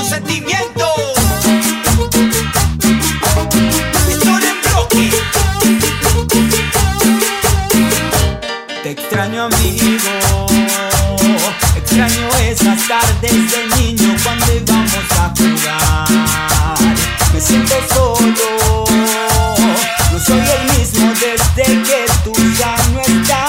Consentimiento. Estoy en bloque. Te extraño, amigo. Extraño esas tardes de niño cuando íbamos a jugar. Me siento solo, no soy el mismo desde que tú ya no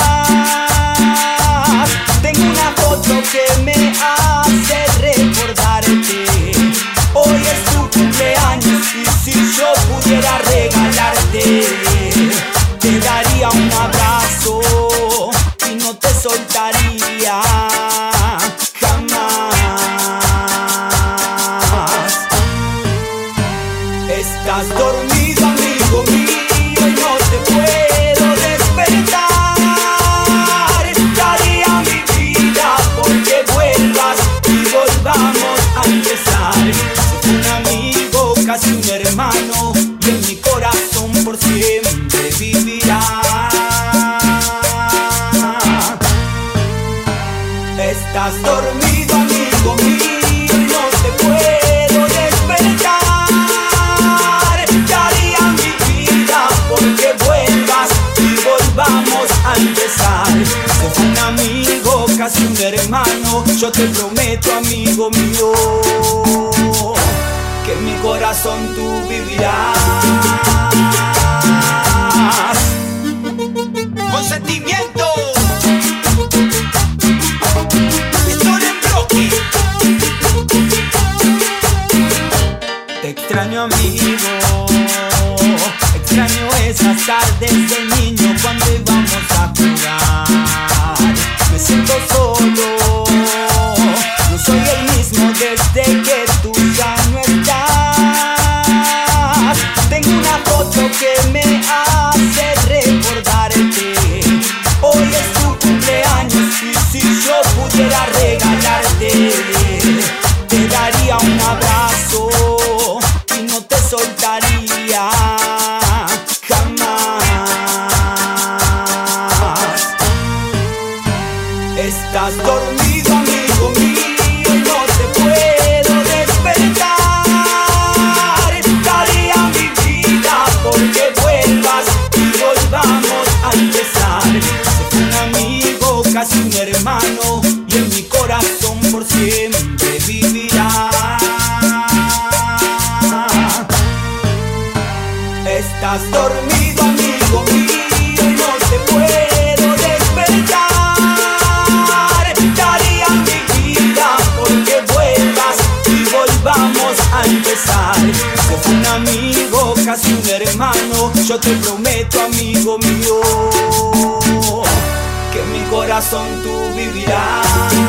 estás. Tengo una foto que me hace recordarte. Hoy es tu cumpleaños y si yo pudiera regalarte, te daría un abrazo y no te soltaría jamás. Estás dormido, amigo mío, y no te puedo despertar. Daría mi vida porque vuelvas y volvamos a empezar. Soy un amigo, casi un hermano, y en mi corazón por siempre vivirá. Estás dormido, amigo mío, y no te puedo despertar. Daría mi vida porque vuelvas y volvamos a empezar. Soy un amigo, casi un hermano, yo te prometo, amigo mío, que en mi corazón tú vivirás. Consentimiento. Estoy en bloque. Te extraño, amigo. Extraño esas tardes de niño cuando íbamos a jugar. Me siento solo, no soy el mismo desde que tú ya no estás. Tengo una foto que me hace recordarte. Hoy es tu cumpleaños y si yo pudiera regalarte, te daría un abrazo y no te soltaría jamás. Estás dormido, amigo mío, y no te puedo despertar. Daría mi vida porque vuelvas y volvamos a empezar. Soy un amigo, casi un hermano, y en mi corazón por siempre vivirá. Estás dormido, amigo mío, y no te puedo despertar. Daría mi vida porque vuelvas y volvamos a empezar. Soy un amigo, casi un hermano, yo te prometo, amigo mío, que en mi corazón tú vivirás.